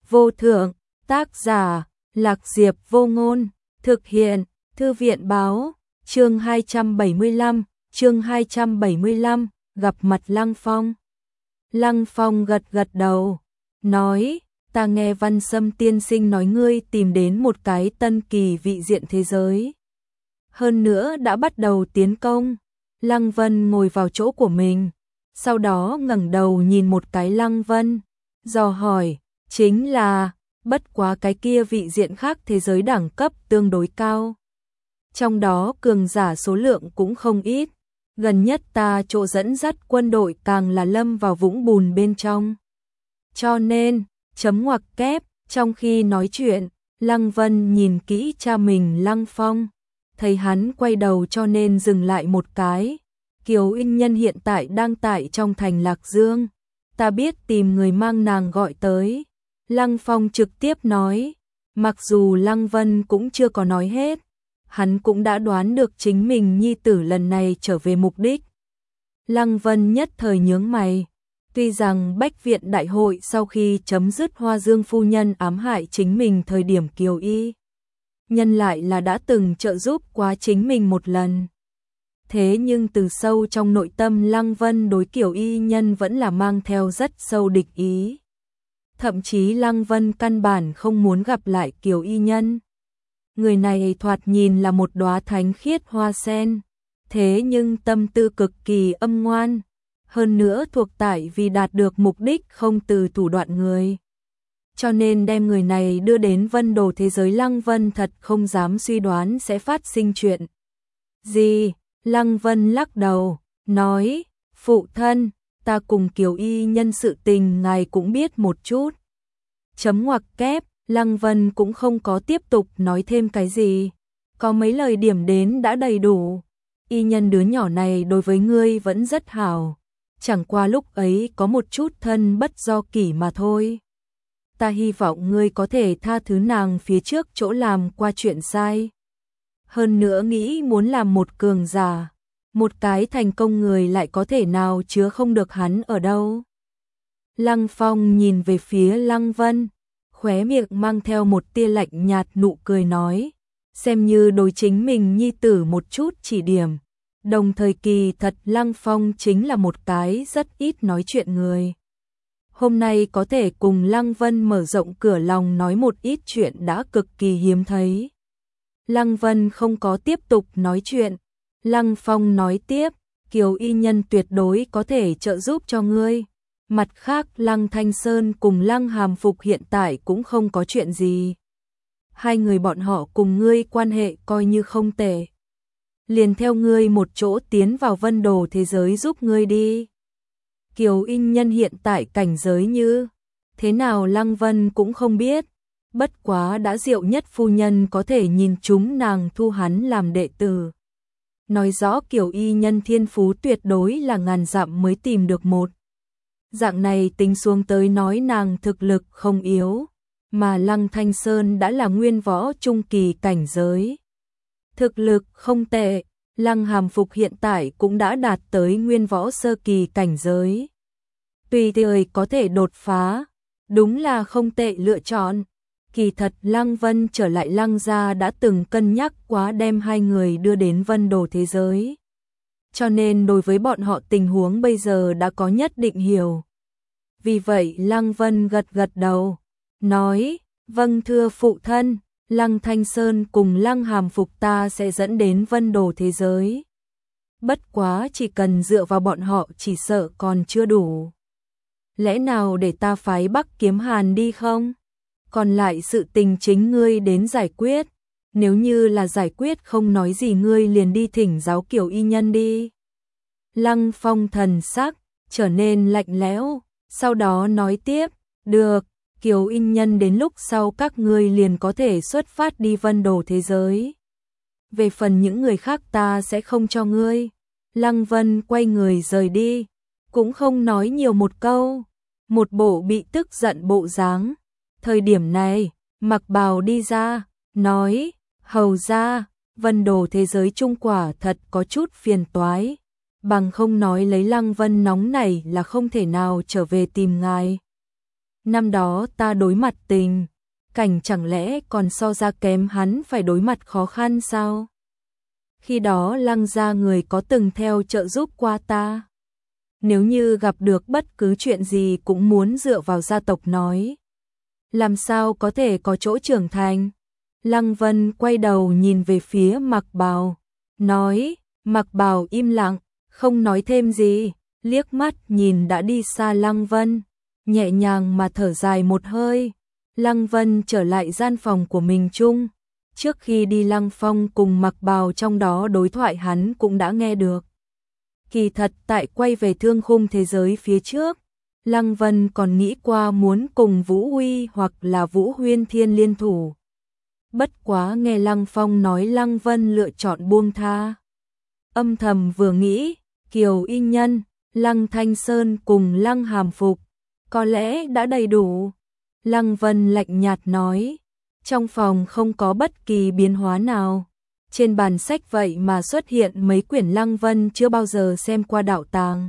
vô thượng, tác giả, Lạc Diệp Vô Ngôn, thực hiện, Thư viện báo, chương 275, gặp mặt Lăng Phong. Lăng Phong gật gật đầu, nói, ta nghe Văn Sâm tiên sinh nói ngươi tìm đến một cái tân kỳ vị diện thế giới. Hơn nữa đã bắt đầu tiến công. Lăng Vân ngồi vào chỗ của mình, sau đó ngẩng đầu nhìn một cái Lăng Vân, dò hỏi, chính là, bất quá cái kia vị diện khác thế giới đẳng cấp tương đối cao. Trong đó cường giả số lượng cũng không ít, gần nhất ta chỗ dẫn dắt quân đội càng là lâm vào vũng bùn bên trong. Cho nên, chấm ngoặc kép, trong khi nói chuyện, Lăng Vân nhìn kỹ cha mình Lăng Phong, thấy hắn quay đầu cho nên dừng lại một cái. Kiều Yên Nhân hiện tại đang tại trong thành Lạc Dương, ta biết tìm người mang nàng gọi tới. Lăng Phong trực tiếp nói, mặc dù Lăng Vân cũng chưa có nói hết, hắn cũng đã đoán được chính mình nhi tử lần này trở về mục đích. Lăng Vân nhất thời nhướng mày, tuy rằng Bách Viện Đại hội sau khi chấm dứt Hoa Dương phu nhân ám hại chính mình thời điểm Kiều Y Nhân lại là đã từng trợ giúp quá chính mình một lần. Thế nhưng từ sâu trong nội tâm Lăng Vân đối Kiều Y Nhân vẫn là mang theo rất sâu địch ý. Thậm chí Lăng Vân căn bản không muốn gặp lại Kiều Y Nhân. Người này thoạt nhìn là một đóa thánh khiết hoa sen, thế nhưng tâm tư cực kỳ âm ngoan, hơn nữa thuộc tại vì đạt được mục đích không từ thủ đoạn người. Cho nên đem người này đưa đến Vân Đồ thế giới, Lăng Vân thật không dám suy đoán sẽ phát sinh chuyện gì. Lăng Vân lắc đầu, nói, phụ thân, ta cùng Kiều Y Nhân sự tình ngài cũng biết một chút. Chấm ngoặc kép, Lăng Vân cũng không có tiếp tục nói thêm cái gì, có mấy lời điểm đến đã đầy đủ. Y Nhân đứa nhỏ này đối với ngươi vẫn rất hảo, chẳng qua lúc ấy có một chút thân bất do kỷ mà thôi. Ta hy vọng ngươi có thể tha thứ nàng phía trước chỗ làm qua chuyện sai. Hơn nữa nghĩ muốn làm một cường giả, một cái thành công người lại có thể nào chứa không được hắn ở đâu. Lăng Phong nhìn về phía Lăng Vân, khóe miệng mang theo một tia lạnh nhạt nụ cười nói, xem như đối chính mình nhi tử một chút chỉ điểm. Đồng thời kỳ thật Lăng Phong chính là một cái rất ít nói chuyện người. Hôm nay có thể cùng Lăng Vân mở rộng cửa lòng nói một ít chuyện đã cực kỳ hiếm thấy. Lăng Vân không có tiếp tục nói chuyện. Lăng Phong nói tiếp, Kiều Y Nhân tuyệt đối có thể trợ giúp cho ngươi. Mặt khác Lăng Thanh Sơn cùng Lăng Hàm Phục hiện tại cũng không có chuyện gì. Hai người bọn họ cùng ngươi quan hệ coi như không tệ. Liền theo ngươi một chỗ tiến vào Vân Đồ thế giới giúp ngươi đi. Kiều Y Nhân hiện tại cảnh giới như thế nào Lăng Vân cũng không biết. Bất quá đã Diệu Nhất phu nhân có thể nhìn chúng nàng thu hắn làm đệ tử. Nói rõ Kiều Y Nhân thiên phú tuyệt đối là ngàn dặm mới tìm được một. Dạng này tính xuống tới nói nàng thực lực không yếu, mà Lăng Thanh Sơn đã là nguyên võ trung kỳ cảnh giới. Thực lực không tệ, Lăng Hàm Phục hiện tại cũng đã đạt tới nguyên võ sơ kỳ cảnh giới. Tùy thời có thể đột phá, đúng là không tệ lựa chọn. Kỳ thật Lăng Vân trở lại Lăng gia đã từng cân nhắc quá đem hai người đưa đến Vân Đồ thế giới. Cho nên đối với bọn họ tình huống bây giờ đã có nhất định hiểu. Vì vậy Lăng Vân gật gật đầu, nói, vâng thưa phụ thân, Lăng Thanh Sơn cùng Lăng Hàm Phục ta sẽ dẫn đến Vân Đồ thế giới. Bất quá chỉ cần dựa vào bọn họ chỉ sợ còn chưa đủ. Lẽ nào để ta phái Bắc Kiếm Hàn đi không? Còn lại sự tình chính ngươi đến giải quyết. Nếu như là giải quyết không nói gì ngươi liền đi thỉnh giáo Kiều Y Nhân đi. Lăng Phong thần sắc trở nên lạnh lẽo, sau đó nói tiếp, được, Kiều Y Nhân đến lúc sau các ngươi liền có thể xuất phát đi Vân Đồ thế giới. Về phần những người khác ta sẽ không cho ngươi. Lăng Vân quay người rời đi, cũng không nói nhiều một câu, một bộ bị tức giận bộ dáng. Thời điểm này, Mặc Bào đi ra, nói, hầu ra, Vân Đồ thế giới Trung quả thật có chút phiền toái, bằng không nói lấy Lăng Vân nóng này là không thể nào trở về tìm ngài. năm đó ta đối mặt tình cảnh chẳng lẽ còn so ra kém hắn phải đối mặt khó khăn sao? Khi đó Lăng gia người có từng theo trợ giúp qua ta. Nếu như gặp được bất cứ chuyện gì cũng muốn dựa vào gia tộc nói. Làm sao có thể có chỗ trưởng thành? Lăng Vân quay đầu nhìn về phía Mặc Bào, nói. Mặc Bào im lặng, không nói thêm gì, liếc mắt nhìn đã đi xa Lăng Vân, nhẹ nhàng mà thở dài một hơi. Lăng Vân trở lại gian phòng của mình chung. Trước khi đi Lăng Phong cùng Mặc Bào trong đó đối thoại hắn cũng đã nghe được. Kỳ thật tại quay về thương khung thế giới phía trước, Lăng Vân còn nghĩ qua muốn cùng Vũ Huy hoặc là Vũ Huyên Thiên liên thủ. Bất quá nghe Lăng Phong nói Lăng Vân lựa chọn buông tha. Âm thầm vừa nghĩ, Kiều Y Nhân, Lăng Thanh Sơn cùng Lăng Hàm Phục, có lẽ đã đầy đủ. Lăng Vân lạnh nhạt nói, trong phòng không có bất kỳ biến hóa nào. Trên bàn sách vậy mà xuất hiện mấy quyển Lăng Vân chưa bao giờ xem qua đạo tàng.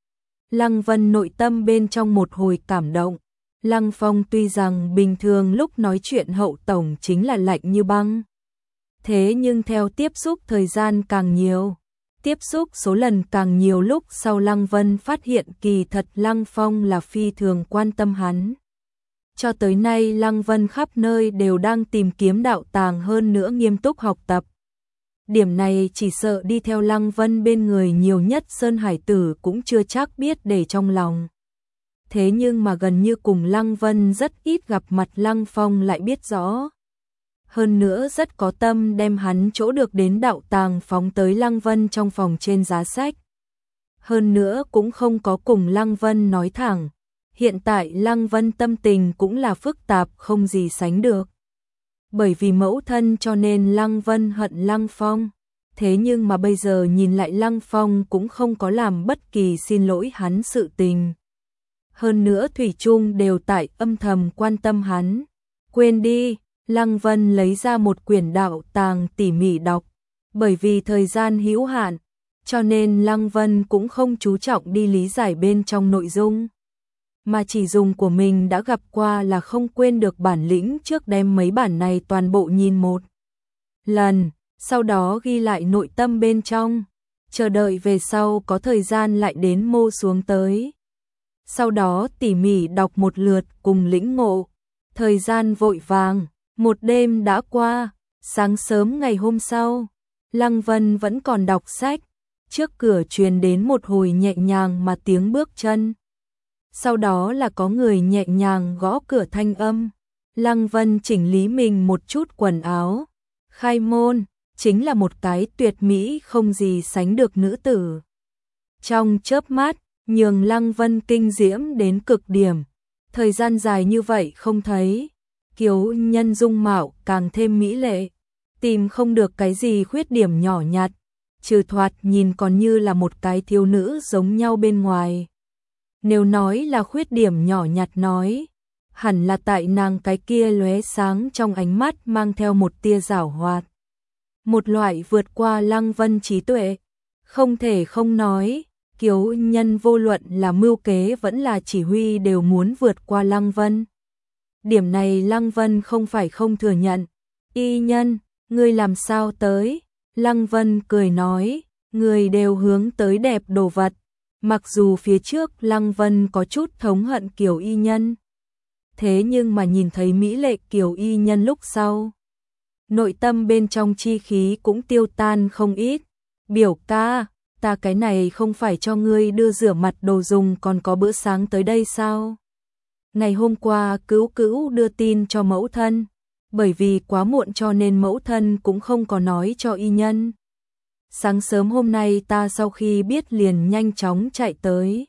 Lăng Vân nội tâm bên trong một hồi cảm động. Lăng Phong tuy rằng bình thường lúc nói chuyện hậu tổng chính là lạnh như băng. Thế nhưng theo tiếp xúc thời gian càng nhiều, tiếp xúc số lần càng nhiều lúc sau Lăng Vân phát hiện kỳ thật Lăng Phong là phi thường quan tâm hắn. Cho tới nay Lăng Vân khắp nơi đều đang tìm kiếm đạo tàng hơn nữa nghiêm túc học tập. Điểm này chỉ sợ đi theo Lăng Vân bên người nhiều nhất Sơn Hải Tử cũng chưa chắc biết để trong lòng. Thế nhưng mà gần như cùng Lăng Vân rất ít gặp mặt Lăng Phong lại biết rõ. Hơn nữa rất có tâm đem hắn chỗ được đến đạo tàng phóng tới Lăng Vân trong phòng trên giá sách. Hơn nữa cũng không có cùng Lăng Vân nói thẳng. Hiện tại Lăng Vân tâm tình cũng là phức tạp không gì sánh được. Bởi vì mẫu thân cho nên Lăng Vân hận Lăng Phong. Thế nhưng mà bây giờ nhìn lại Lăng Phong cũng không có làm bất kỳ xin lỗi hắn sự tình. Hơn nữa thủy chung đều tại âm thầm quan tâm hắn. Quên đi, Lăng Vân lấy ra một quyển đạo tàng tỉ mỉ đọc. Bởi vì thời gian hữu hạn, cho nên Lăng Vân cũng không chú trọng đi lý giải bên trong nội dung. Mà chỉ dùng của mình đã gặp qua là không quên được bản lĩnh trước đem mấy bản này toàn bộ nhìn một lần, sau đó ghi lại nội tâm bên trong, chờ đợi về sau có thời gian lại đến mô xuống tới. Sau đó tỉ mỉ đọc một lượt cùng lĩnh ngộ, thời gian vội vàng, một đêm đã qua, sáng sớm ngày hôm sau, Lăng Vân vẫn còn đọc sách, trước cửa truyền đến một hồi nhẹ nhàng mà tiếng bước chân. Sau đó là có người nhẹ nhàng gõ cửa thanh âm. Lăng Vân chỉnh lý mình một chút quần áo. Khai môn, chính là một cái tuyệt mỹ không gì sánh được nữ tử. Trong chớp mắt, nhường Lăng Vân kinh diễm đến cực điểm. Thời gian dài như vậy không thấy. Kiều Nhân dung mạo càng thêm mỹ lệ. Tìm không được cái gì khuyết điểm nhỏ nhặt. Trừ thoạt nhìn còn như là một cái thiếu nữ giống nhau bên ngoài. Nếu nói là khuyết điểm nhỏ nhặt nói, hẳn là tại nàng cái kia lóe sáng trong ánh mắt mang theo một tia giảo hoạt. Một loại vượt qua Lăng Vân trí tuệ. Không thể không nói, Kiều Nhân vô luận là mưu kế vẫn là chỉ huy đều muốn vượt qua Lăng Vân. Điểm này Lăng Vân không phải không thừa nhận. Y Nhân, ngươi làm sao tới? Lăng Vân cười nói, người đều hướng tới đẹp đồ vật. Mặc dù phía trước Lăng Vân có chút thống hận Kiều Y Nhân, thế nhưng mà nhìn thấy mỹ lệ Kiều Y Nhân lúc sau, nội tâm bên trong chi khí cũng tiêu tan không ít. Biểu ca, ta cái này không phải cho ngươi đưa rửa mặt đồ dùng còn có bữa sáng tới đây sao? Ngày hôm qua Cữu Cữu đưa tin cho mẫu thân, bởi vì quá muộn cho nên mẫu thân cũng không có nói cho Y Nhân. Sáng sớm hôm nay ta sau khi biết liền nhanh chóng chạy tới.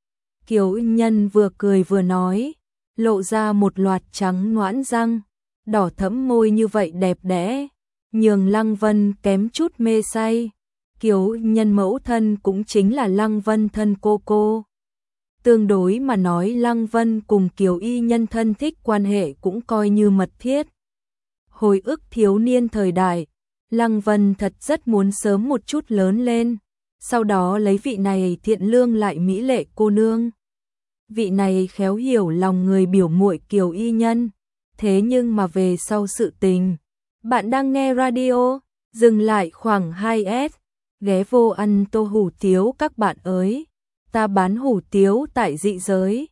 Kiều Y Nhân vừa cười vừa nói, lộ ra một loạt trắng nõn răng, đỏ thẫm môi như vậy đẹp đẽ, nhường Lăng Vân kém chút mê say. Kiều Y Nhân mẫu thân cũng chính là Lăng Vân thân cô. Tương đối mà nói Lăng Vân cùng Kiều Y Nhân thân thích quan hệ cũng coi như mật thiết. Hồi ức thiếu niên thời đại, Lăng Vân thật rất muốn sớm một chút lớn lên, sau đó lấy vị này thiện lương lại mỹ lệ cô nương. vị này khéo hiểu lòng người biểu muội Kiều Y Nhân. Thế nhưng mà về sau sự tình, bạn đang nghe radio, dừng lại khoảng 2S, ghé vô ăn tô hủ tiếu các bạn ơi. Ta bán hủ tiếu tại Dị Giới.